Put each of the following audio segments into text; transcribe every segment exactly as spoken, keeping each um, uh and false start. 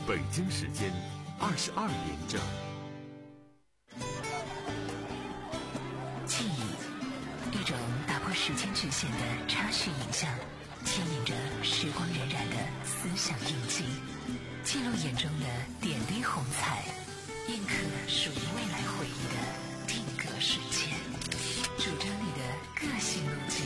北京时间二十二点整。 记忆，一种打破时间局限的插叙影像，牵引着时光荏苒的思想印记，记录眼中的点滴红彩，印刻属于未来回忆的定格瞬间，主张你的个性路径。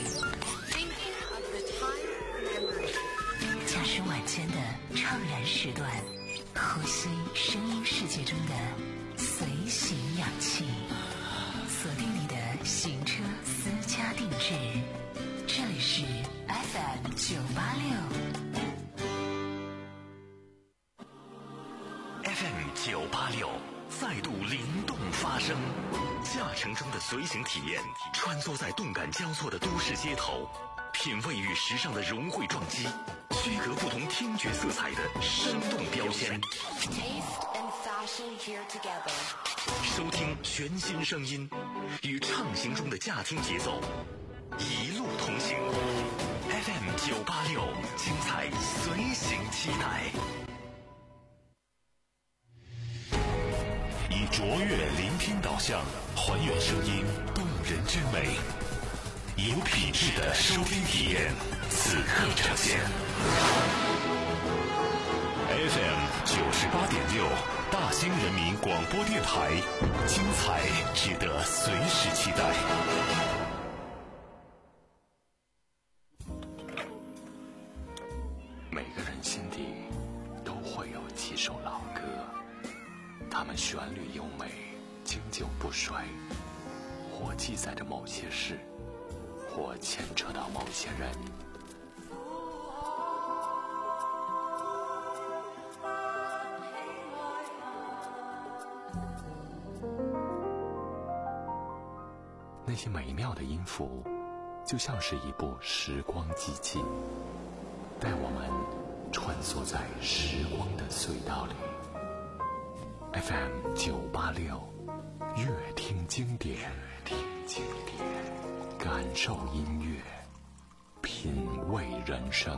驾驶晚间的怅然时段，呼吸声音世界中的随行氧气，锁定你的行车私家定制。这里是 F M 九八六 F M 九八六再度灵动发声，驾乘中的随行体验，穿梭在动感交错的都市街头，品味与时尚的融汇撞击，区隔不同听觉色彩的生动标签， Taste and fashion here together， 收听全新声音，与畅行中的驾听节奏一路同行。 F M 九八六，精彩随行期待。以卓越聆听导向，还原声音动人之美，有品质的收听体验，此刻呈现。F M 九十八点六，大兴人民广播电台，精彩值得随时期待。每个人心底都会有几首老歌，它们旋律优美，经久不衰，或记载着某些事，或牵扯到某些人。那些美妙的音符，就像是一部时光机器，带我们穿梭在时光的隧道里。F M 九八六，乐听经典，乐听经典，感受音乐，品味人生。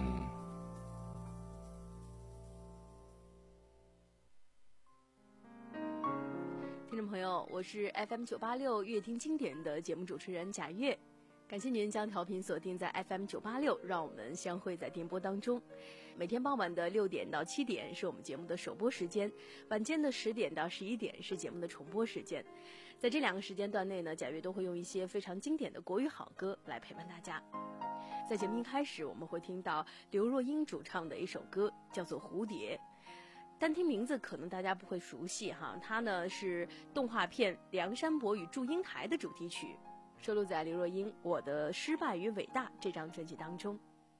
听众朋友，我是 F M 九八六乐听经典的节目主持人贾月，感谢您将调频锁定在 F M 九八六，让我们相会在电波当中。每天傍晚的六点到七点是我们节目的首播时间，晚间的十点到十一点是节目的重播时间。在这两个时间段内呢，贾月都会用一些非常经典的国语好歌来陪伴大家。在节目一开始，我们会听到刘若英主唱的一首歌，叫做《蝴蝶》。单听名字可能大家不会熟悉哈，它呢是动画片《梁山伯与祝英台》的主题曲，收录在刘若英《我的失败与伟大》这张专辑当中。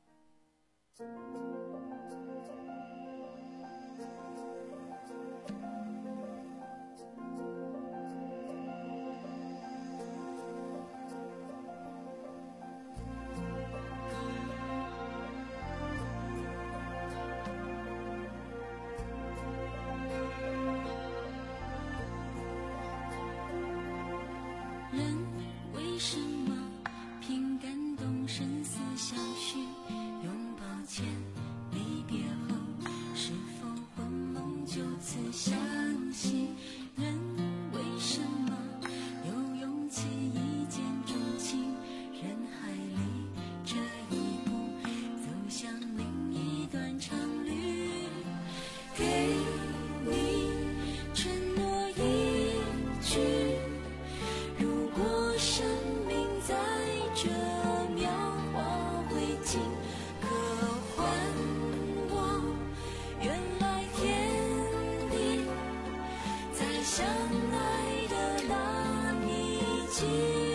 为什么凭感动生死相许，拥抱前离别后是否魂梦就此相惜？人为什么有勇气一见钟情？人海里这一步走向另一段长旅，给你承诺一句，如果生命在这秒化灰烬，可还我原来天地，在相爱的那一季，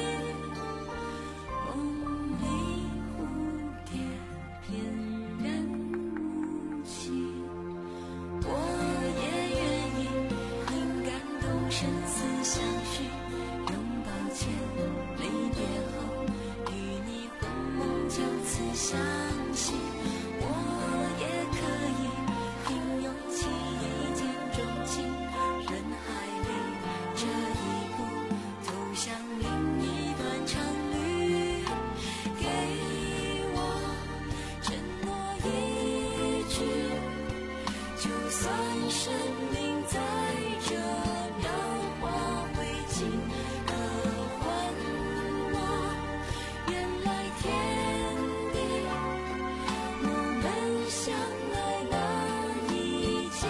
梦里蝴蝶翩然无期。我也愿意凭感动生死相许，拥抱前离别后与你魂梦就此相惜。我也可以凭勇气一见钟情，人海里这一步走向另一段长旅，给我承诺一句，就算算生命在这秒化灰烬，可还我原来天地，我们相爱那一季，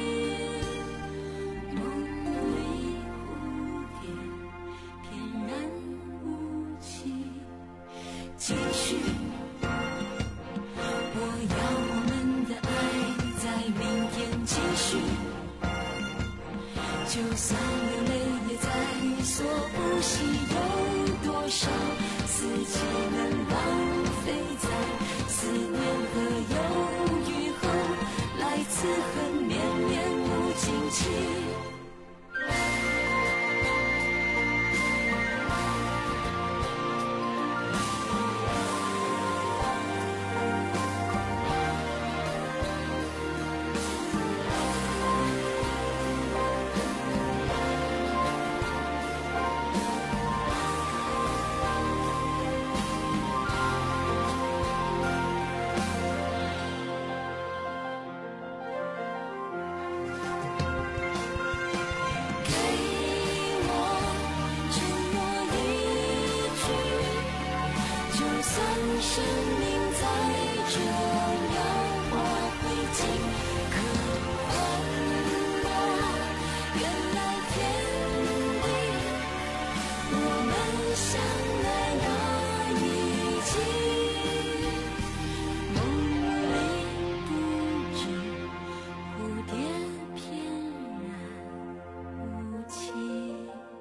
梦里蝴蝶翩然无期。继续，我要我们的爱在明天继续，就算流泪也在所不惜。有多少四季能浪费在思念和犹豫后，来自恨绵绵无尽期。生命在这秒化灰烬，可还我原来天地，我们相爱那一季，梦里不知蝴蝶翩然无期。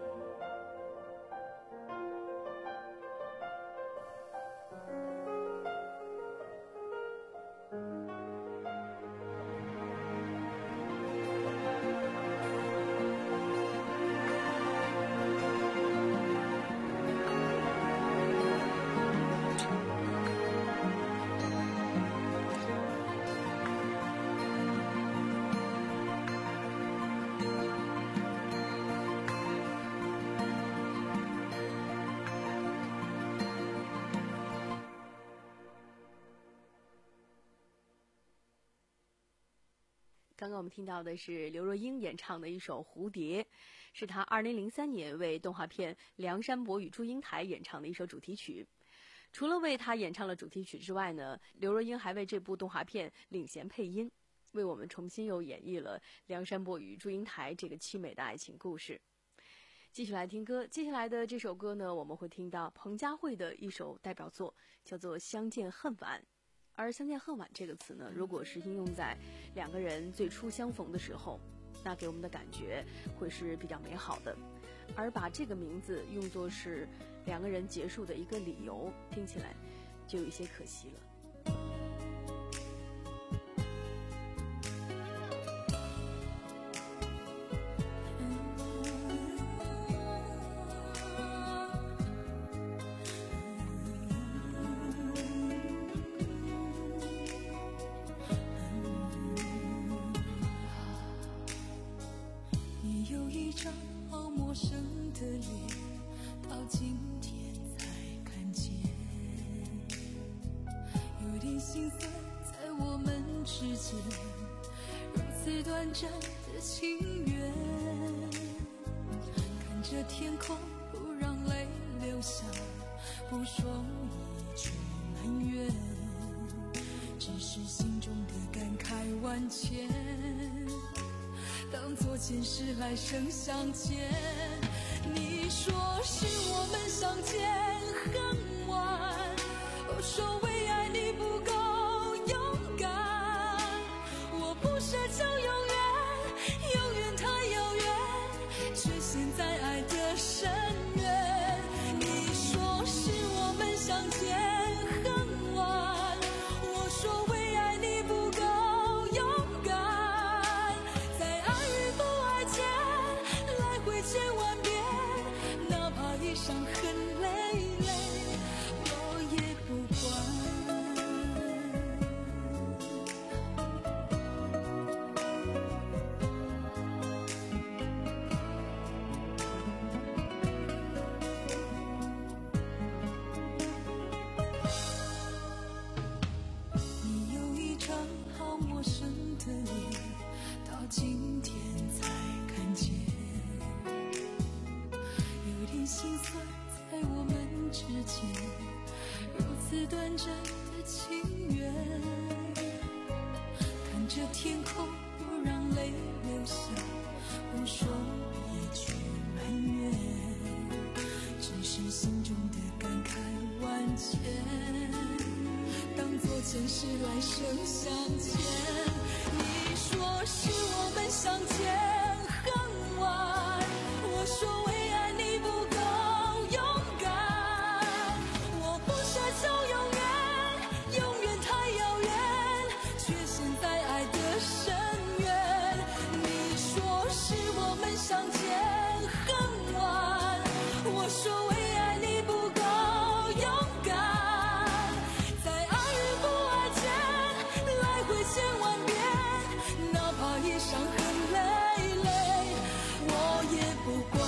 刚刚我们听到的是刘若英演唱的一首《蝴蝶》，是她二零零三年为动画片《梁山伯与祝英台》演唱的一首主题曲。除了为她演唱了主题曲之外呢，刘若英还为这部动画片领衔配音，为我们重新又演绎了梁山伯与祝英台这个凄美的爱情故事。继续来听歌，接下来的这首歌呢，我们会听到彭佳慧的一首代表作，叫做《相见恨晚》。而相见恨晚这个词呢，如果是应用在两个人最初相逢的时候，那给我们的感觉会是比较美好的。而把这个名字用作是两个人结束的一个理由，听起来就有一些可惜了。 心酸在我们之间，如此短暂的情缘，看着天空不让泪流下，不说一句埋怨，只是心中的感慨万千，当作前世来生相见。你说是我们相见恨晚，我说为爱你不够勇敢，我不奢求永远，永远太遥远，却陷在爱的深渊。你说是我们相见恨晚，我说为爱你不够勇敢，在爱与不爱间来回千万遍，哪怕一伤痕累真的情缘，看着天空不让泪流下，不说一句埋怨，只是心中的感慨万千，当作前世来生相欠。你说是我们相见恨晚，我说为爱你不够勇敢，我不奢求永远，永远太遥远，却陷在爱的深渊。你说是我们相见恨晚，我说为爱你不够勇敢，在爱与不爱间来回千万遍，哪怕夜伤痕累累，我也不管。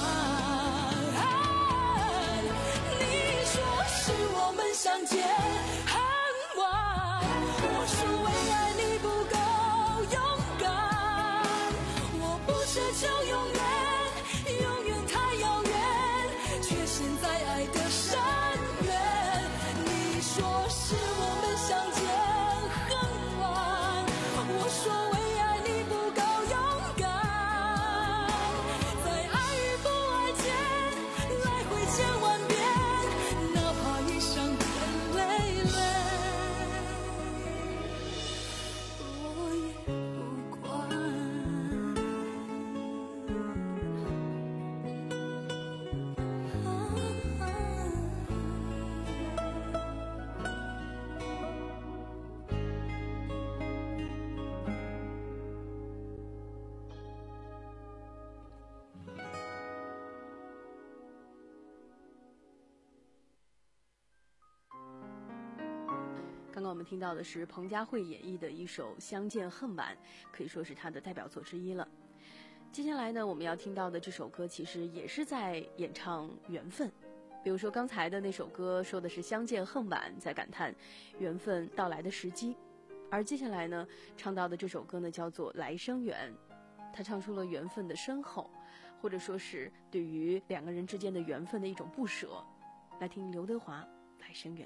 你说是我们相见恨晚，我说为爱你不够勇敢，我不奢求永远，永远太遥远，却陷在爱的深渊。你说是我们相见恨晚，我说为爱你不够勇敢，在爱与不爱间来回千万遍，哪怕已伤痕累累，我也不管。 刚刚我们听到的是彭佳慧演绎的一首《相见恨晚》，可以说是她的代表作之一了。接下来呢，我们要听到的这首歌其实也是在演唱缘分。比如说刚才的那首歌说的是相见恨晚，在感叹缘分到来的时机，而接下来呢唱到的这首歌呢叫做《来生缘》，他唱出了缘分的深厚，或者说是对于两个人之间的缘分的一种不舍。来听刘德华《来生缘》。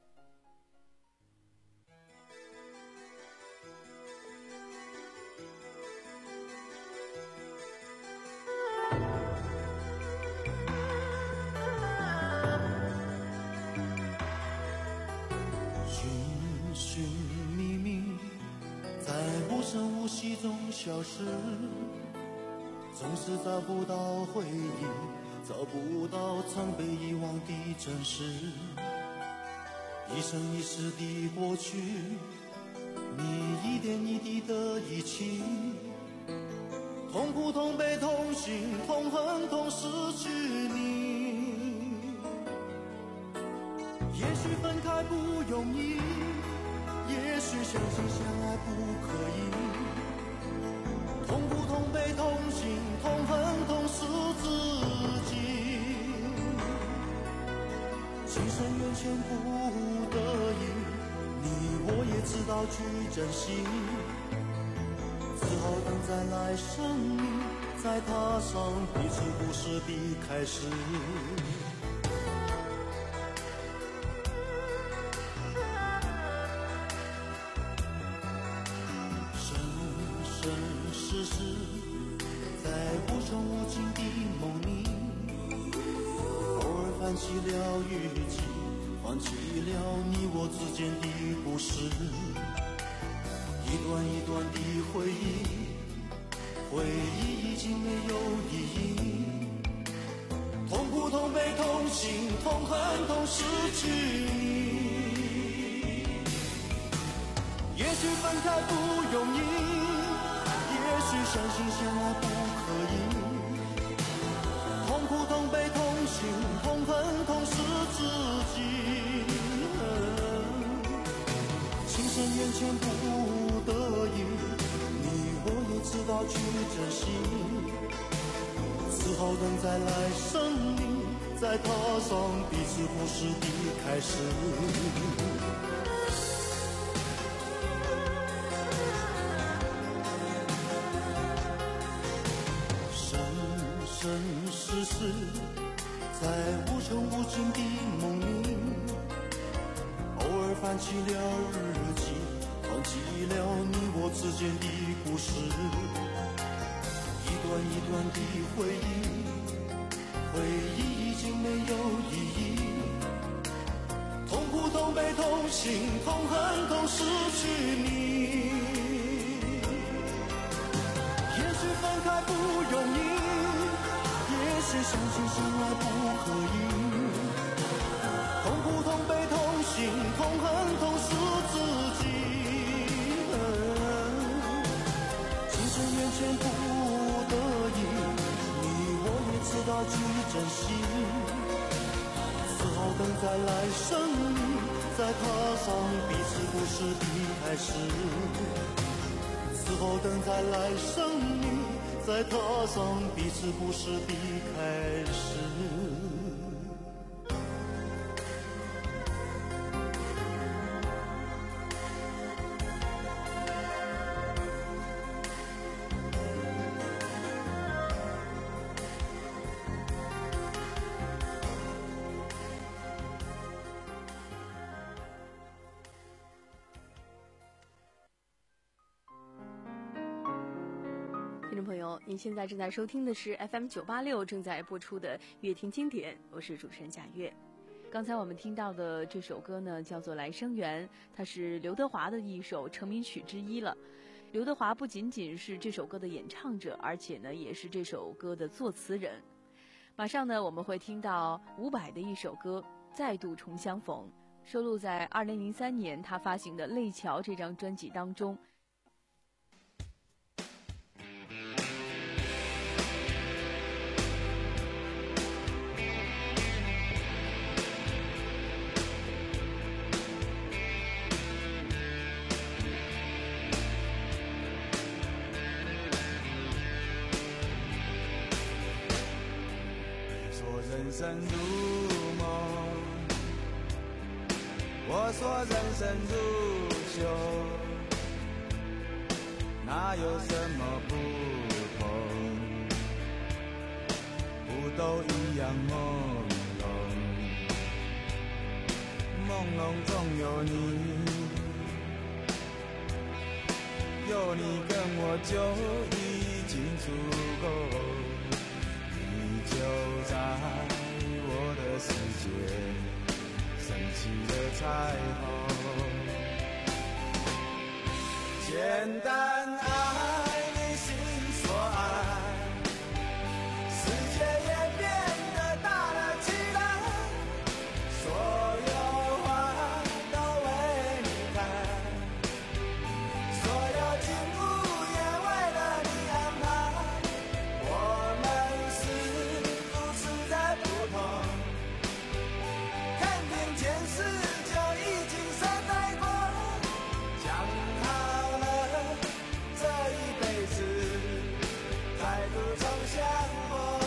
寻寻觅觅，在无声无息中消失，总是找不到回忆，找不到曾被遗忘的真实。一生一世的过去，你一点一滴的遗弃，痛苦痛悲痛心痛恨痛失去你。也许分开不容易，也许相亲相爱不可以，痛苦痛悲痛心痛恨痛失自己，情深缘浅不得已，你我也知道去珍惜，只好等再来生命，再踏上彼此故事的开始。世事在无穷无尽的梦里，偶尔泛起了雨季，泛起了你我之间的故事，一段一段的回忆，回忆已经没有意义，痛苦痛悲痛心痛恨痛失去你。也许分开不容易，也许相亲相爱不可以，痛苦痛悲痛心痛恨痛失自己，情深缘浅不得已，你我也知道去珍惜，只好等再来生命，再踏上彼此故事的开始。生世世在无穷无尽的梦里，偶尔泛翻起了日记，忘记了你我之间的故事，一段一段的回忆，回忆已经没有意义，痛苦痛悲痛心痛恨痛失去你，也许分开不容易，也许相信相爱不可以，痛苦痛悲痛心痛恨痛失自己，今生缘浅不得已，你我也知道去珍惜，此后等在来生里再踏上彼此故事的开始，此后等在来生里再踏上彼此故事的开始。 听众朋友，您现在正在收听的是 F M 九八六正在播出的乐听经典，我是主持人贾月。刚才我们听到的这首歌呢，叫做《来生缘》，它是刘德华的一首成名曲之一了。刘德华不仅仅是这首歌的演唱者，而且呢，也是这首歌的作词人。马上呢，我们会听到伍佰的一首歌《再度重相逢》，收录在二零零三年他发行的《泪桥》这张专辑当中。 人生如梦，我说人生如秀，哪有什么不同？不都一样朦胧，朦胧中有你，有你跟我就已经足够。就在我的世界升起了彩虹，简单爱你心所爱，世界也变得大了起来，所有花都为你开，所有景物也为了你安排，我们前世就已经深爱过，讲好了这一辈子再度重相逢。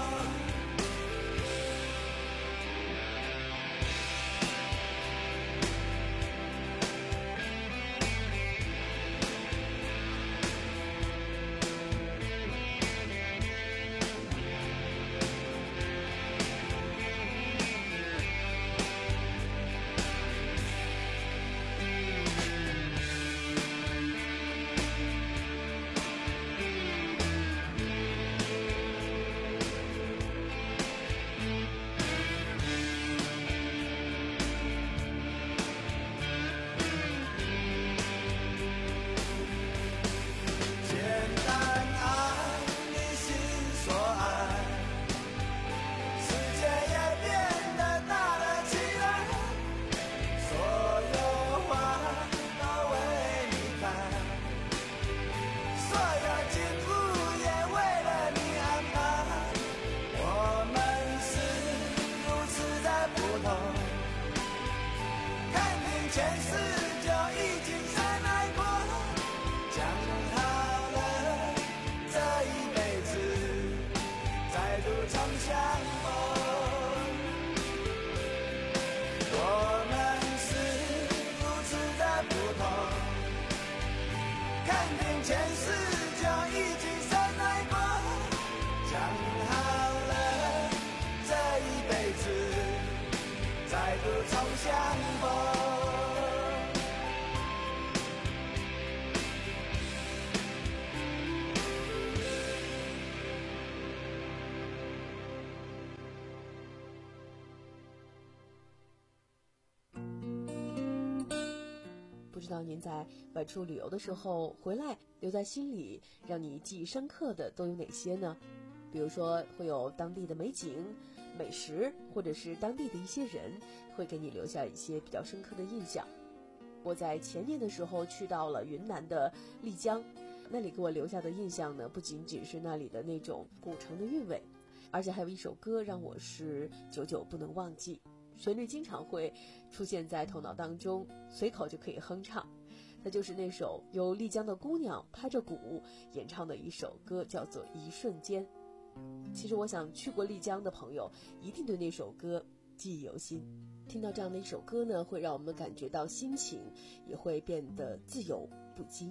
前世就已经深爱过，讲好了这一辈子再度重相逢。我们是如此的不同，看见前世就已经深爱过，讲好了这一辈子再度重相逢。 知道您在外出旅游的时候回来留在心里让你记忆深刻的都有哪些呢？比如说会有当地的美景、美食，或者是当地的一些人，会给你留下一些比较深刻的印象。我在前年的时候去到了云南的丽江，那里给我留下的印象呢，不仅仅是那里的那种古城的韵味，而且还有一首歌让我是久久不能忘记，旋律经常会出现在头脑当中，随口就可以哼唱。那就是那首由丽江的姑娘拍着鼓演唱的一首歌，叫做《一瞬间》。其实我想去过丽江的朋友一定对那首歌记忆犹新。听到这样的一首歌呢，会让我们感觉到心情也会变得自由不羁。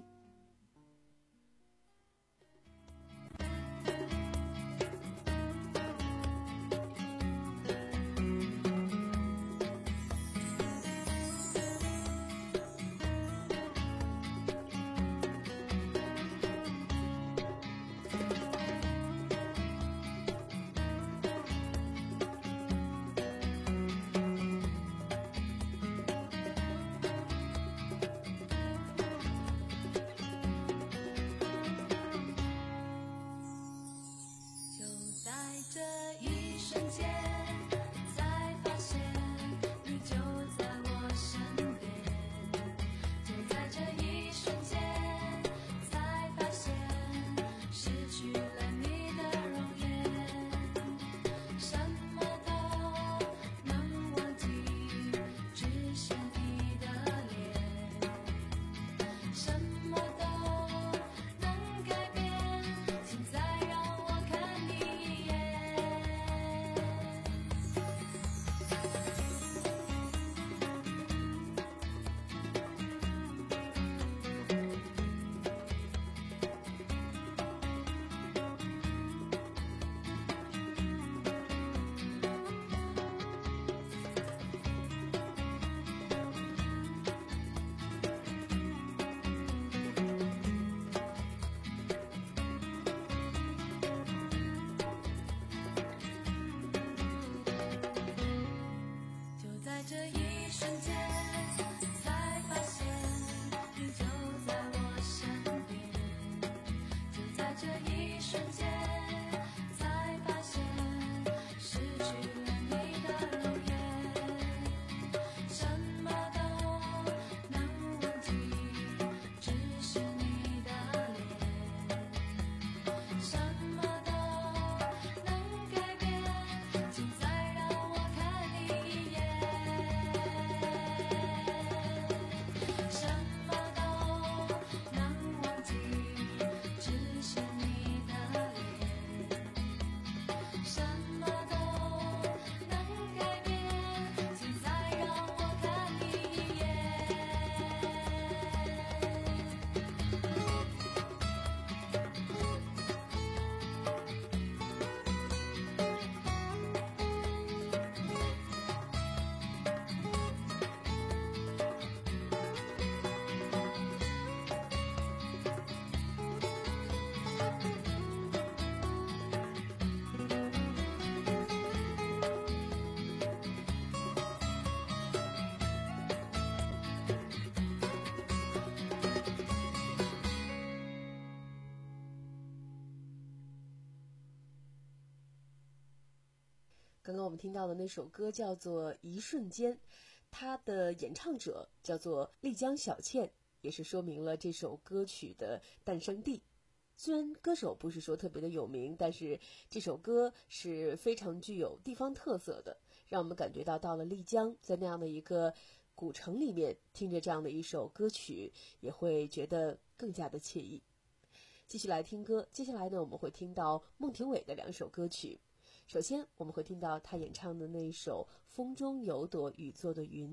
刚刚我们听到的那首歌叫做《一瞬间》，它的演唱者叫做丽江小倩，也是说明了这首歌曲的诞生地。虽然歌手不是说特别的有名，但是这首歌是非常具有地方特色的，让我们感觉到到了丽江，在那样的一个古城里面听着这样的一首歌曲，也会觉得更加的惬意。继续来听歌，接下来呢，我们会听到孟庭苇的两首歌曲。首先我们会听到他演唱的那一首《风中有朵雨做的云》。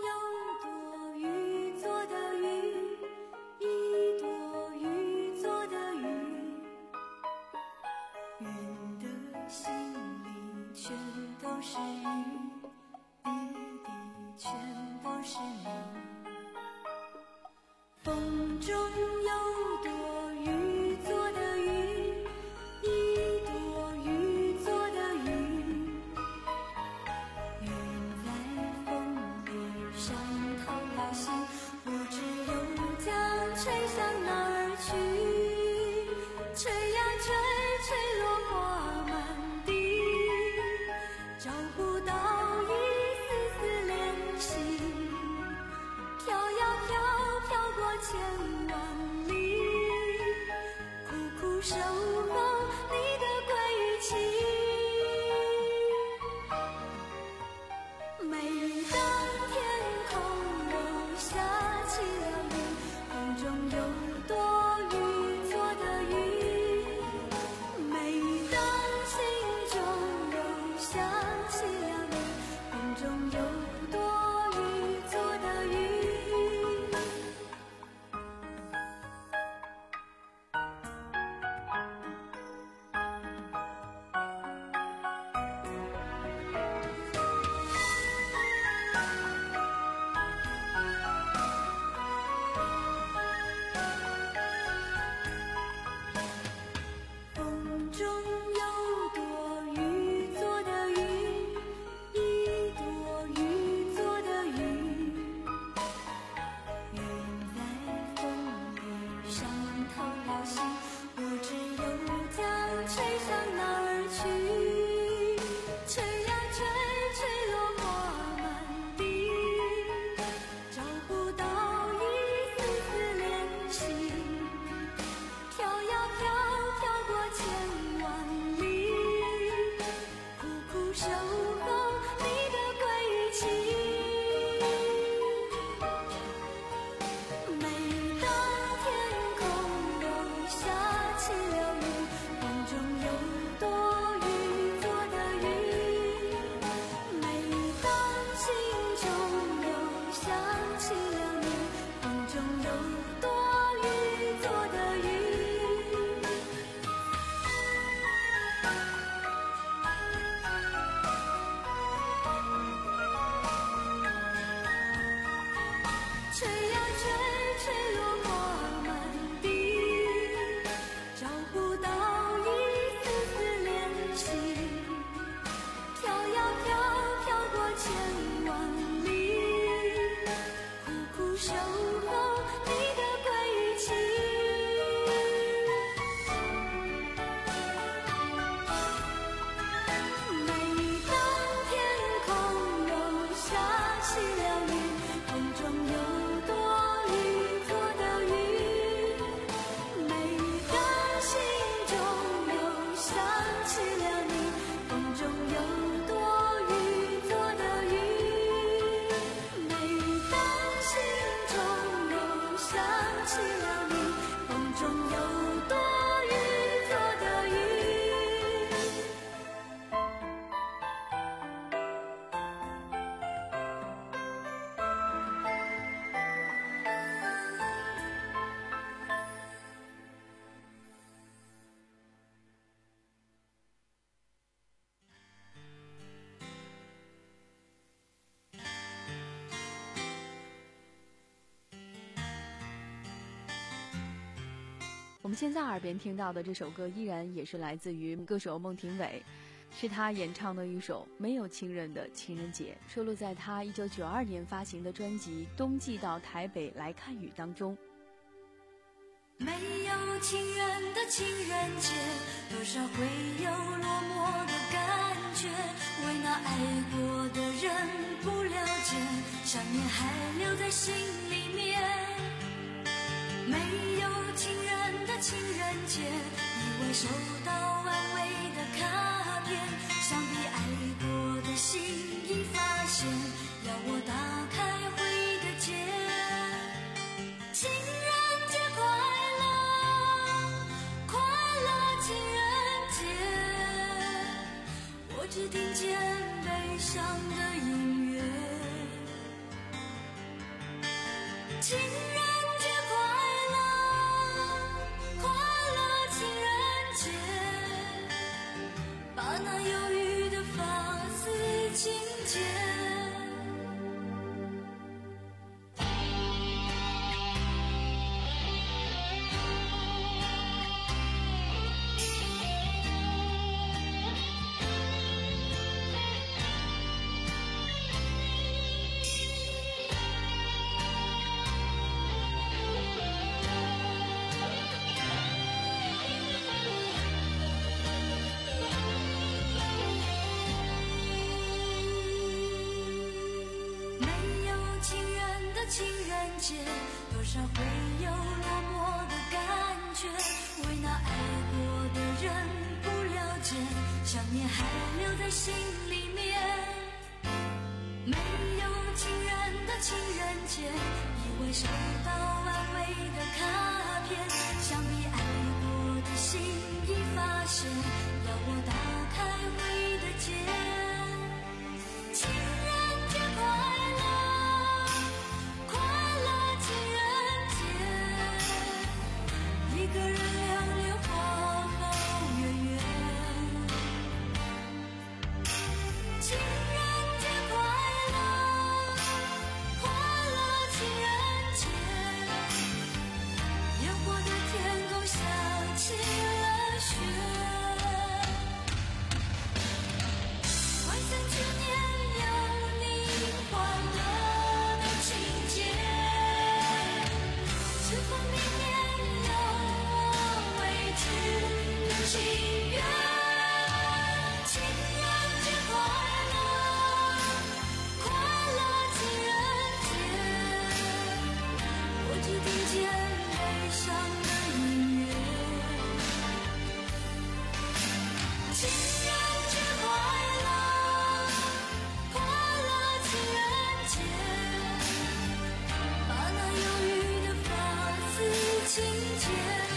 做的是雨，滴滴全都是你。风中有朵雨做的云，一朵雨做的云，云在风里上透了心，不知又将吹向哪儿去。吹呀吹，吹落花满地，找不到一丝丝联系。飘呀飘，飘过千万里，苦苦守候你的归期。每当天空又下起了雨，风中有朵雨做的云。每当心中又想起了你，风中有朵雨做的云。风中有朵雨做的云，一朵雨做的云，云在风里上透了心，不知又将吹向哪儿去。吹呀吹，吹落花满地，找不到一丝丝联系。飘呀飘，飘过千万里，苦苦守候你的归期。每当天空又下起了雨，风中有朵雨做的云。每当心中又想起了你，风中有朵雨做的云。吹呀吹，吹落花满地，找不到一丝丝联系。飘呀飘，飘过千万里，苦苦守候你的归期。每当天空又下起了雨，风中有朵雨做的云。每当心中又想起了你，风中有朵雨做的云。每当心中又想起了你，风中有朵雨做的云。 我们现在耳边听到的这首歌依然也是来自于歌手孟庭苇，是他演唱的一首没有情人的情人节，收录在他一九九二年发行的专辑《冬季到台北来看雨》当中。 没有情人的情人节，多少会有落寞的感觉，为那爱过的人不了解，想念还留在心里面。没有情人的情人节，以为收到安慰的卡片，想必爱过的心已发现，要我打开回忆的结。情人节快乐，快乐情人节，我只听见悲伤的音乐。情人节快乐，快乐情人节，把那忧郁的发丝界，多少会有落寞的感觉，为那爱过的人不了解，想念还留在心里面。没有情人的情人节，以为收到安慰的卡片，想必爱过的心已发现，要我打开回忆的结。情人节快乐，快乐情人节，一个人流连花好月圆。情人节快乐，快乐情人节，烟火的天空下起了雪。万圣之年有你欢乐的情节，是否明年有我未知的心愿。情人节快乐，快乐情人节，我只听见悲伤的音乐。情人节快乐，快乐情人节，把那忧郁的发丝轻解。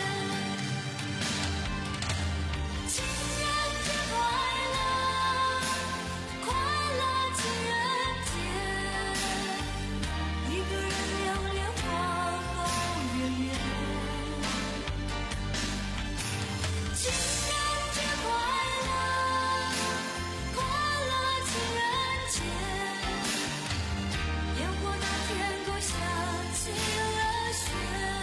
情人节快乐，快乐情人节，一个人流连花好月圆。情人节快乐，快乐情人节，烟火的天空下起了雪。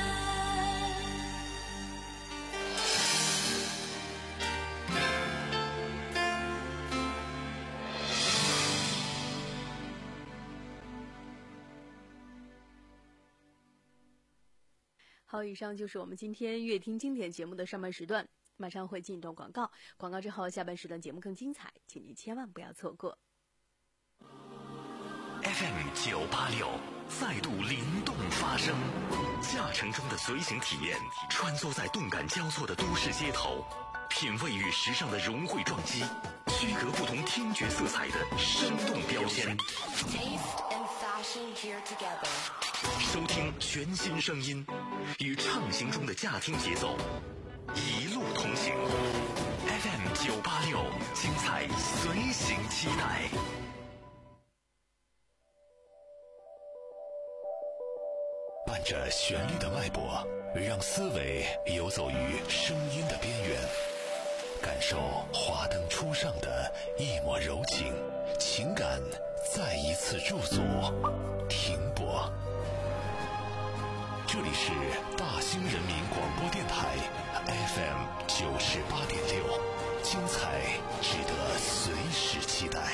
好，以上就是我们今天乐听经典节目的上半时段，马上会进一段广告，广告之后下半时段节目更精彩，请您千万不要错过。 F M 九八六再度灵动发声，驾乘中的随行体验，穿梭在动感交错的都市街头，品味与时尚的融汇撞击，区隔不同听觉色彩的生动标签。 Taste and fashion here together. 收听全新声音，与畅行中的驾听节奏，一路同行。F M 九八六，精彩随行期待。伴着旋律的脉搏，让思维游走于声音的边缘，感受华灯初上的一抹柔情，情感再一次驻足停泊。这里是大兴人民广播电台 F M 九十八点六，精彩值得随时期待。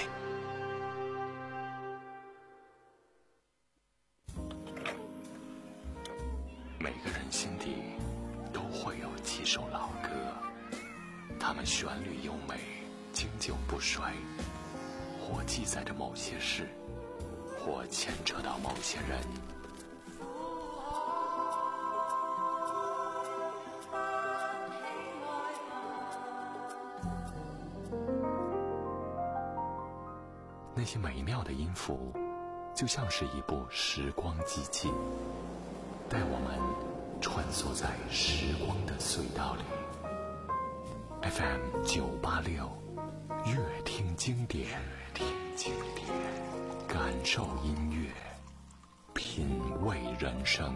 每个人心底都会有几首老歌，它们旋律优美，经久不衰，或记载着某些事，或牵扯到某些人。那些美妙的音符，就像是一部时光机器，带我们穿梭在时光的隧道里。F M 九八六，乐听经典，乐听经典，感受音乐，品味人生。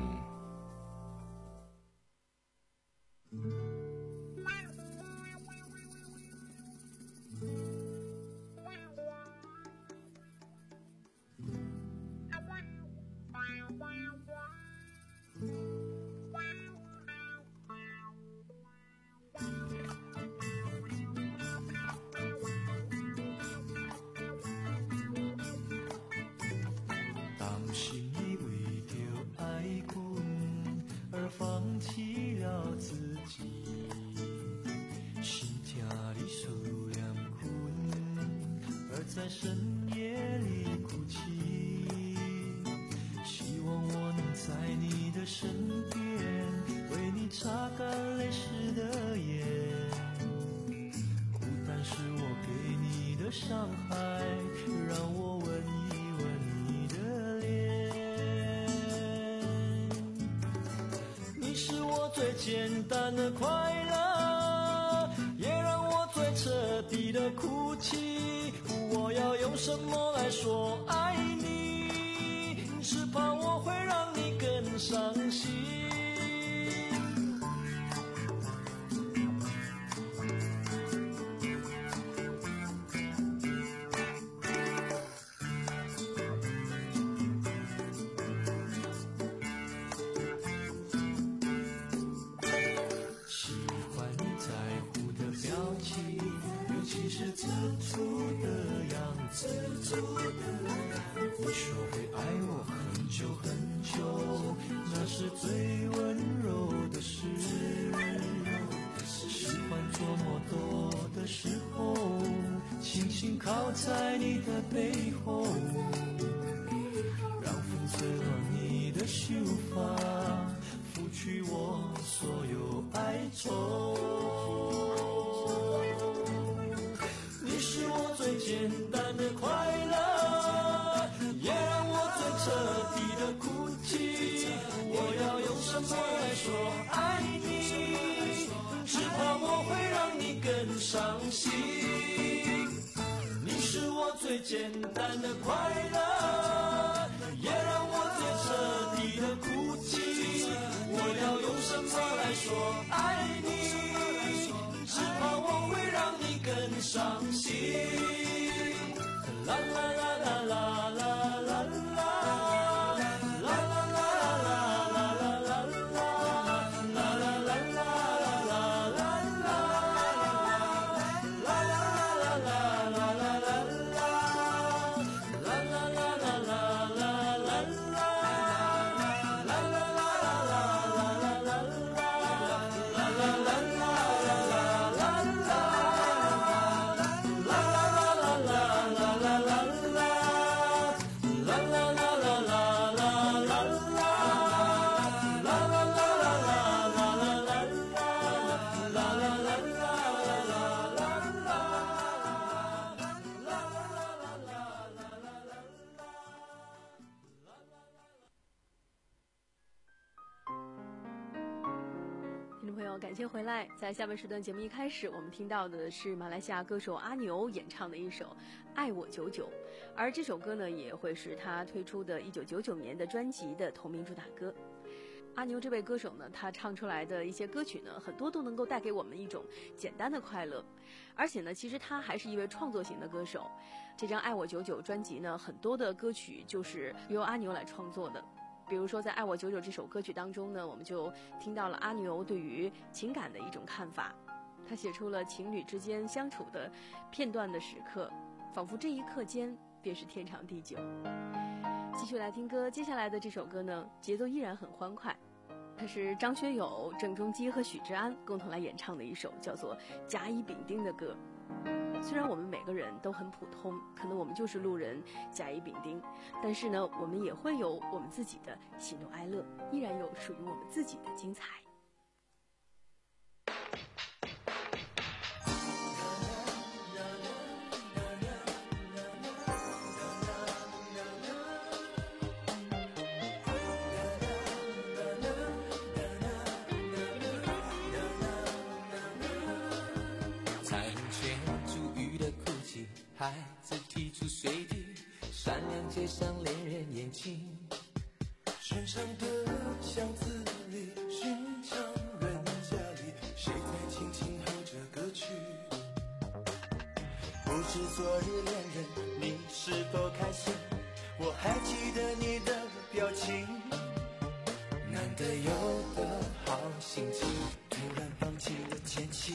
当时为着爱阮简单的快乐，也让我最彻底的哭泣。我要用什么来说爱你？是怕我会让你更伤心。是自主的样子，你说会爱我很久很久，那是最温柔的事。喜欢做梦多的时候，轻轻靠在你的背后，让风吹乱你的秀发，拂去我所有哀愁。是我最简单的快乐，也让我最彻底的哭泣。我要用什么来说爱你？只怕我会让你更伤心。你是我最简单的快乐，也让我最彻底的哭泣。我要用什么来说爱你？只怕我会让你更伤心。啦啦啦啦啦啦啦啦。 感谢回来。在下面时段节目一开始，我们听到的是马来西亚歌手阿牛演唱的一首《爱我久久》，而这首歌呢，也会是他推出的一九九九年的专辑的同名主打歌。阿牛这位歌手呢，他唱出来的一些歌曲呢，很多都能够带给我们一种简单的快乐，而且呢，其实他还是一位创作型的歌手。这张《爱我久久》专辑呢，很多的歌曲就是由阿牛来创作的。比如说在《爱我久久》这首歌曲当中呢，我们就听到了阿牛对于情感的一种看法。他写出了情侣之间相处的片段的时刻，仿佛这一刻间便是天长地久。继续来听歌，接下来的这首歌呢，节奏依然很欢快，它是张学友、郑中基和许志安共同来演唱的一首叫做《甲乙丙丁》的歌。虽然我们每个人都很普通，可能我们就是路人甲乙丙丁，但是呢，我们也会有我们自己的喜怒哀乐，依然有属于我们自己的精彩。 孩子提出随地，善良街上恋人眼睛，身上的巷子里，寻常人家里，谁在轻轻哼着歌曲？不知昨日恋人你是否开心？我还记得你的表情，难得有的好心情，突然放弃了前妻。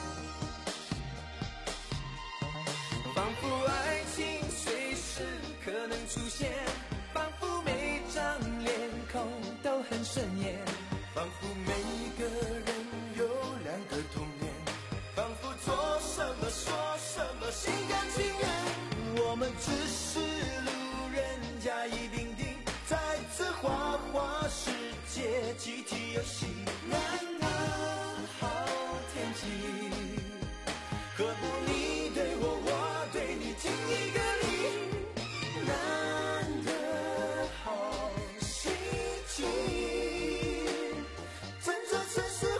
仿佛爱情随时可能出现，仿佛每张脸孔都很顺眼，仿佛每个人有两个童年，仿佛做什么说什么心甘情愿。我们只是路人甲乙丙丁，在此花花世界集体游戏，难得好天气，何不你对我，我对你，敬一个礼，难得好心情，趁这次是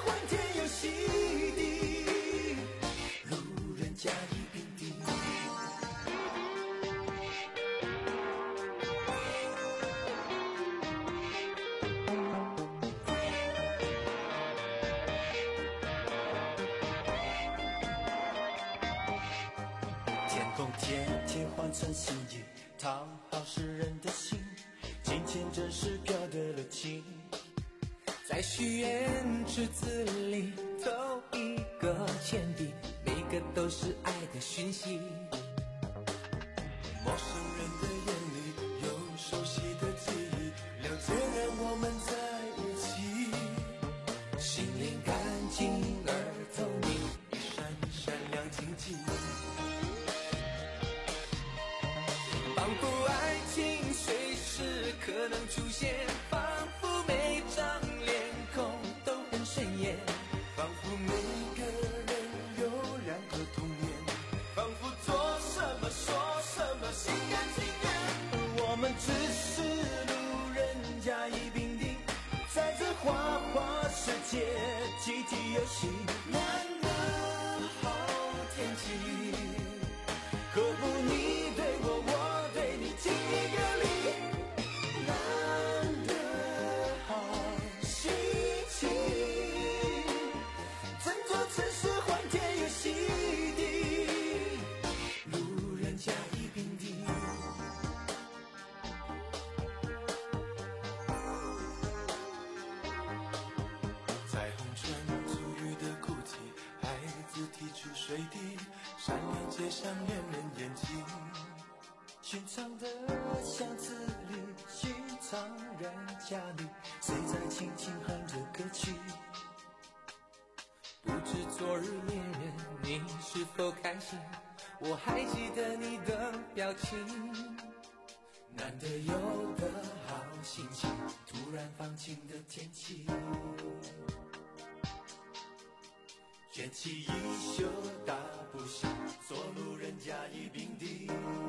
换成心意，讨好世人的心，金钱真是飘得了情。 在许愿池子里投一个钱币，每个都是爱的讯息。 陌生人的眼里有熟悉的记忆，了解让我们在一起， 心灵干净而透明， 一闪闪亮晶晶， 仿佛爱情随时可能出现，仿佛每张脸孔都很顺眼， 仿佛每个人有两个童年，仿佛做什么说什么心甘情愿。我们只是路人甲乙丙丁，在这花花世界集体游戏，难得好天气，何不你对我，我对你，敬一个礼，难得好心情，整座城市欢天又喜地，路人甲乙丙丁。彩虹穿出雨的哭泣，孩子踢出水滴，闪亮街上恋人眼睛，寻常的巷子里，寻常人家里，谁在轻轻哼着歌曲？ 不知昨日恋人你是否开心，我还记得你的表情， 难得有个好心情，突然放晴的天气，卷起衣袖大步行，做路人甲乙丙丁。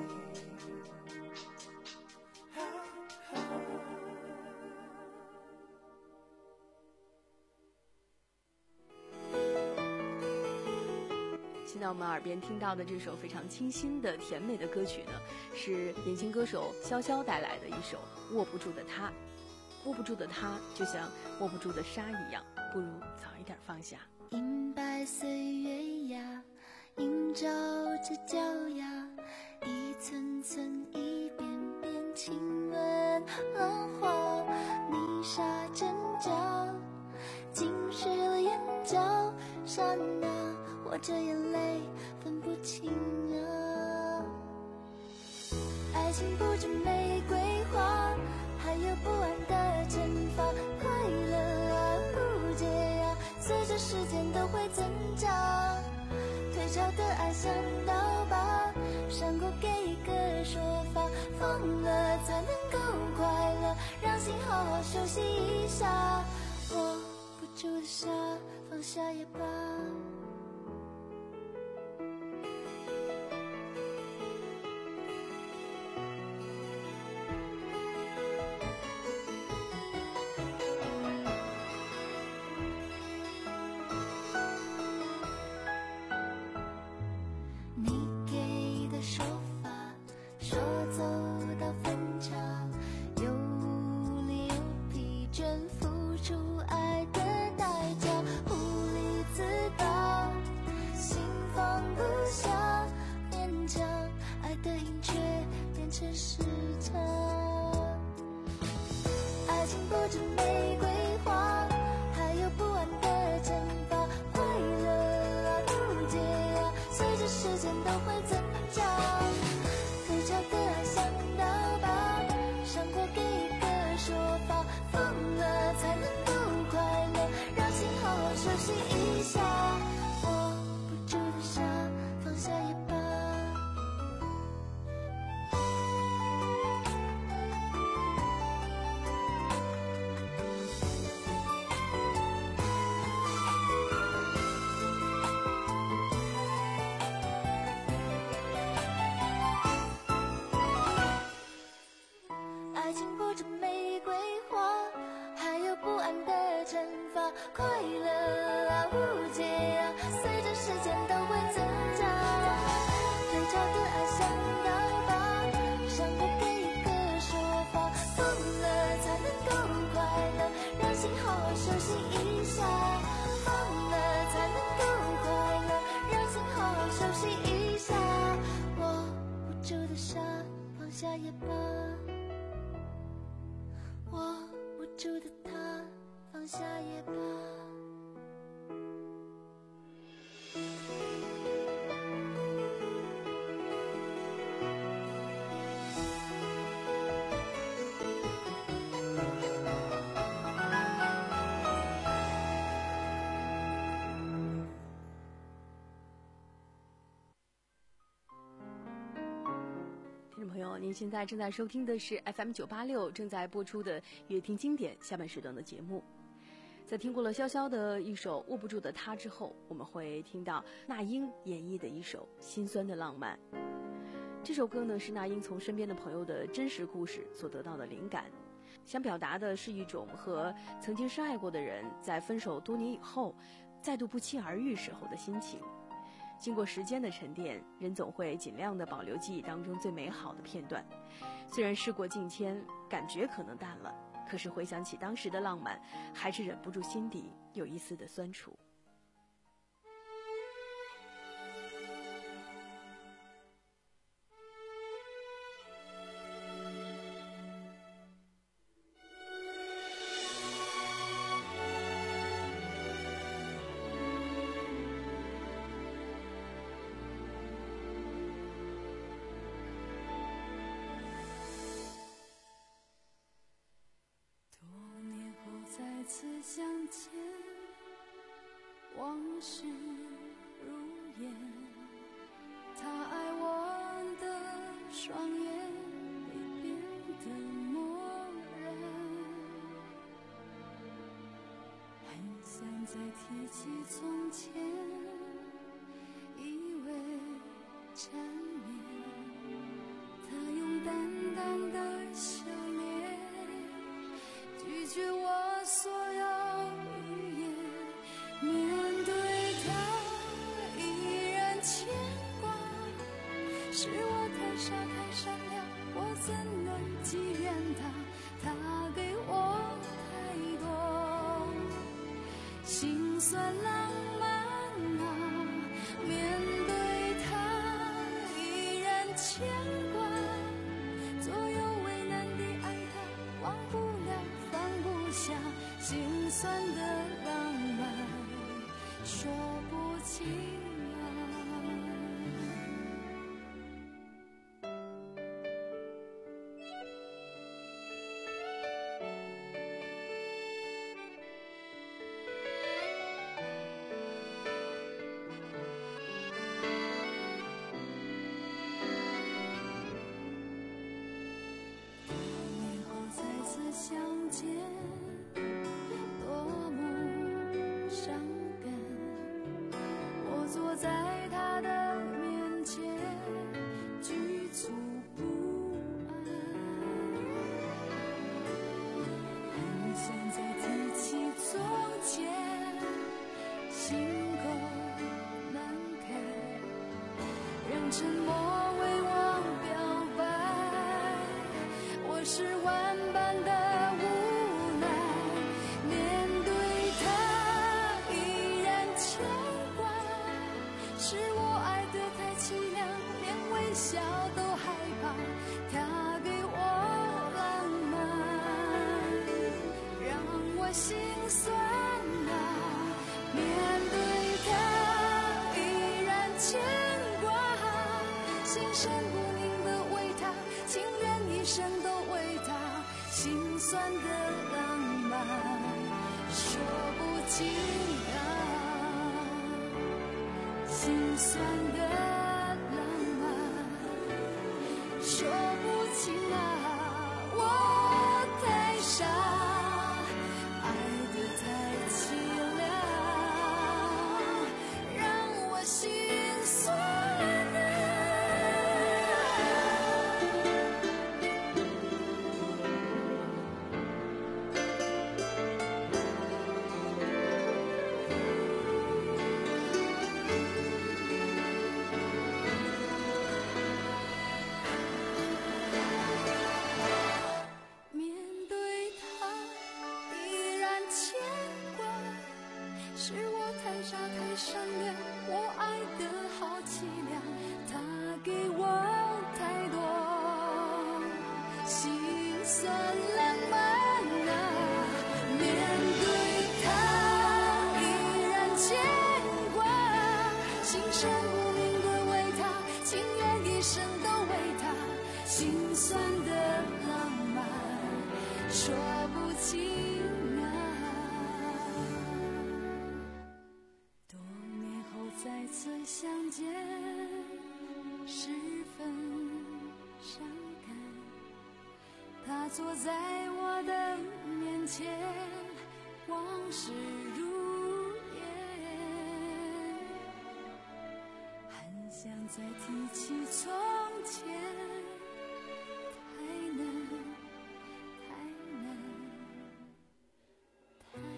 现在我们耳边听到的这首非常清新的甜美的歌曲呢，是年轻歌手潇潇带来的一首《握不住的他》。握不住的他，就像握不住的沙一样，不如早一点放下。 银白岁月呀，映照着脚丫，一寸寸一遍遍亲吻浪花，泥沙阵脚，浸湿了眼角，刹那我这眼泪分不清啊。爱情不止玫瑰花，还有不安的惩罚，快乐啊不解啊，随着时间都会增长。退潮的爱像刀疤，伤过给一个说法，放了才能够快乐，让心好好休息一下。握不住的沙，放下也罢。快乐啊，无解啊，随着时间都会增长。退潮的爱像刀疤，伤不给一个说法，疯了才能够快乐，让心好好休息一下。疯了才能够快乐，让心好好休息一下。握不住的沙。 也罢，握不住的他放下也罢。 听众朋友，您现在正在收听的是 F M 九八六正在播出的乐听经典下半时段的节目。在听过了潇潇的一首《握不住的他》之后，我们会听到那英演绎的一首《心酸的浪漫》。这首歌呢，是那英从身边的朋友的真实故事所得到的灵感，想表达的是一种和曾经深爱过的人在分手多年以后再度不期而遇时候的心情。经过时间的沉淀，人总会尽量的保留记忆当中最美好的片段。虽然事过境迁，感觉可能淡了，可是回想起当时的浪漫，还是忍不住心底有一丝的酸楚。 再次相见，往事如烟，他爱我的双眼已变得漠然，很想再提起从前，以为缠绵，他用淡淡的笑脸拒绝我所有语言，面对他依然牵挂，是我太傻太善良，我怎能记怨他？他给我太多心酸浪漫啊，面对他依然牵挂，左右为难的爱他，忘不了放不下，心酸的浪漫说不清啊。多年后再次相见，坐在他的面前，局促不安，很想再提起从前，心口难开，让沉默为我表白，我是万般的无奈，面对他依然牵挂，是我爱得太凄凉，连微笑都害怕，他给我浪漫，让我心酸啊，面对他依然牵挂，心神不宁的为他，情愿一生都为他，心酸的浪漫说不清啊，心酸的浪漫说不清啊，我太傻，爱得太凄凉，让我心酸啊。 心酸浪漫啊，面对他依然牵挂，心生不宁归为他，情愿一生都为他，心酸的浪漫说不清啊。多年后再次相见，十分伤感，他坐在我的面前，往事如烟，很想再提起从前，太难太难太难。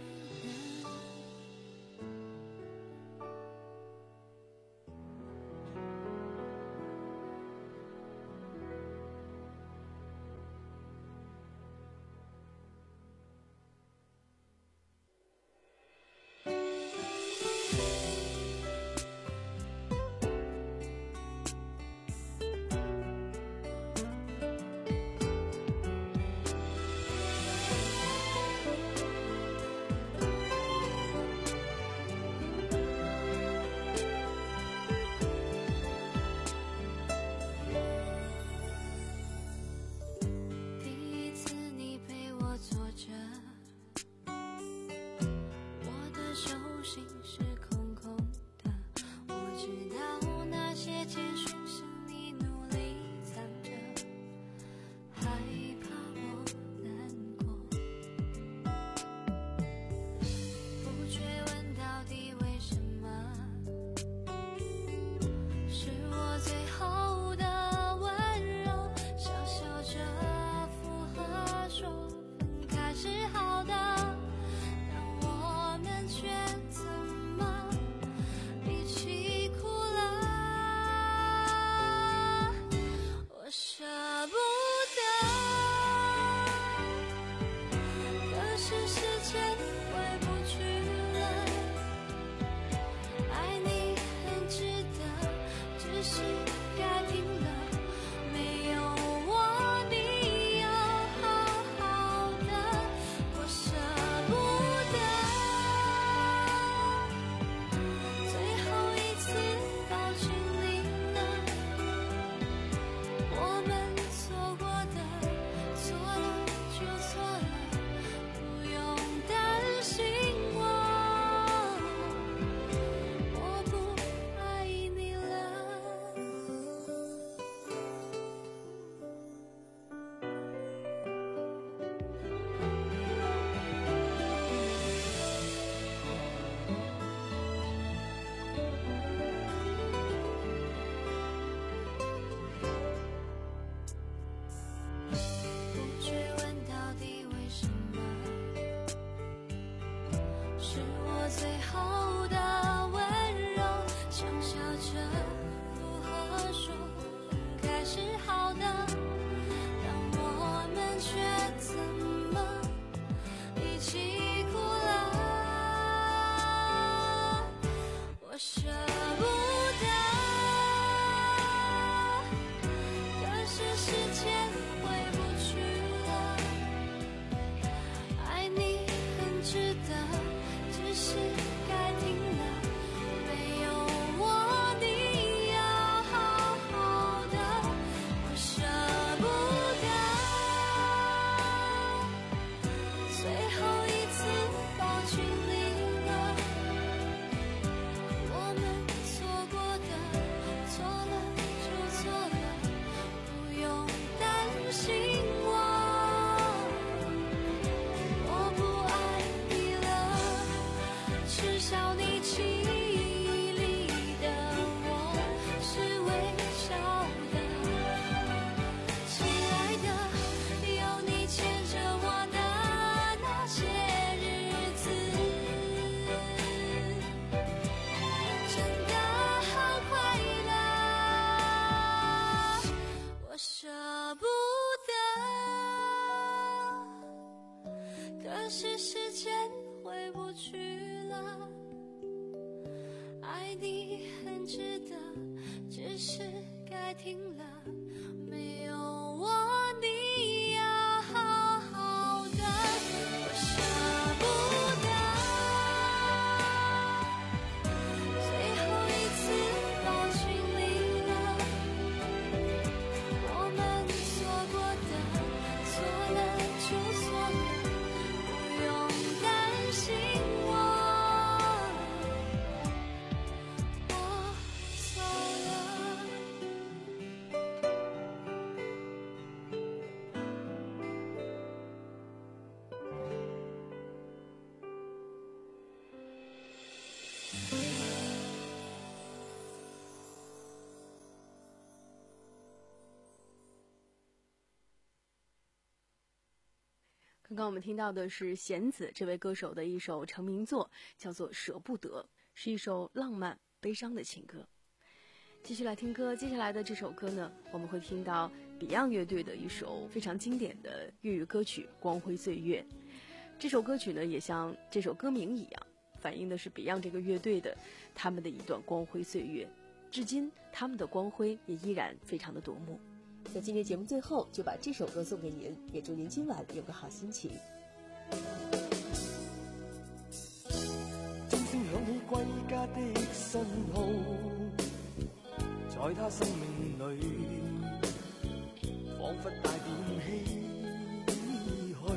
可是时间回不去了，爱你很值得，只是该停了，没有我你刚刚我们听到的是弦子这位歌手的一首成名作，叫做《舍不得》，是一首浪漫悲伤的情歌。继续来听歌，接下来的这首歌呢，我们会听到 Beyond 乐队的一首非常经典的粤语歌曲《光辉岁月》。这首歌曲呢，也像这首歌名一样，反映的是 Beyond 这个乐队的他们的一段光辉岁月，至今他们的光辉也依然非常的夺目。 在今天节目最后，就把这首歌送给您，也祝您今晚有个好心情。 钟聲響起歸家的信號，在他生命裏彷彿帶點唏噓，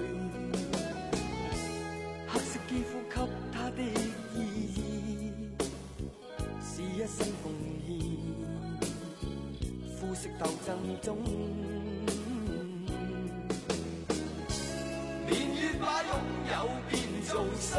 黑色肌膚給他的意義是一生奉獻，膚色鬥爭中年月把擁有變做失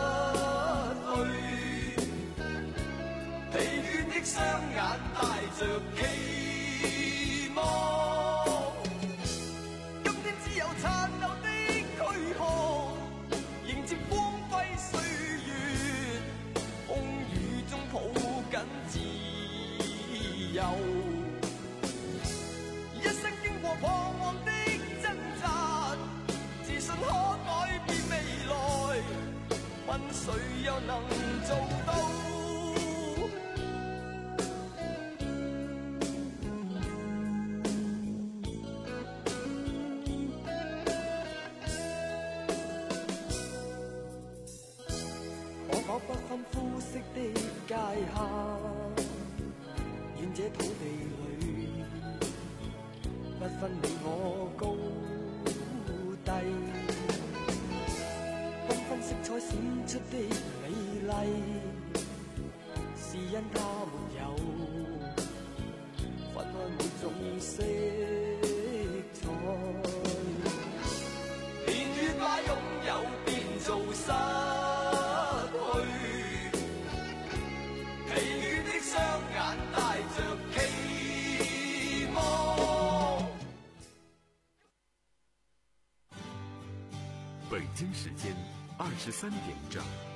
疲倦的雙眼帶着期望，今天只有殘留的軀殼迎接光輝歲月，風雨中抱緊自由，一生經過彷徨的掙扎，自信可改變未來，問誰又能做到？不分膚色的界限，願這土地裏不分你我高低，繽紛色彩閃出的美麗，是因它沒有分開每種色彩，年月把擁有變做失疲倦的雙眼帶着期望。 北京時間二十三點整。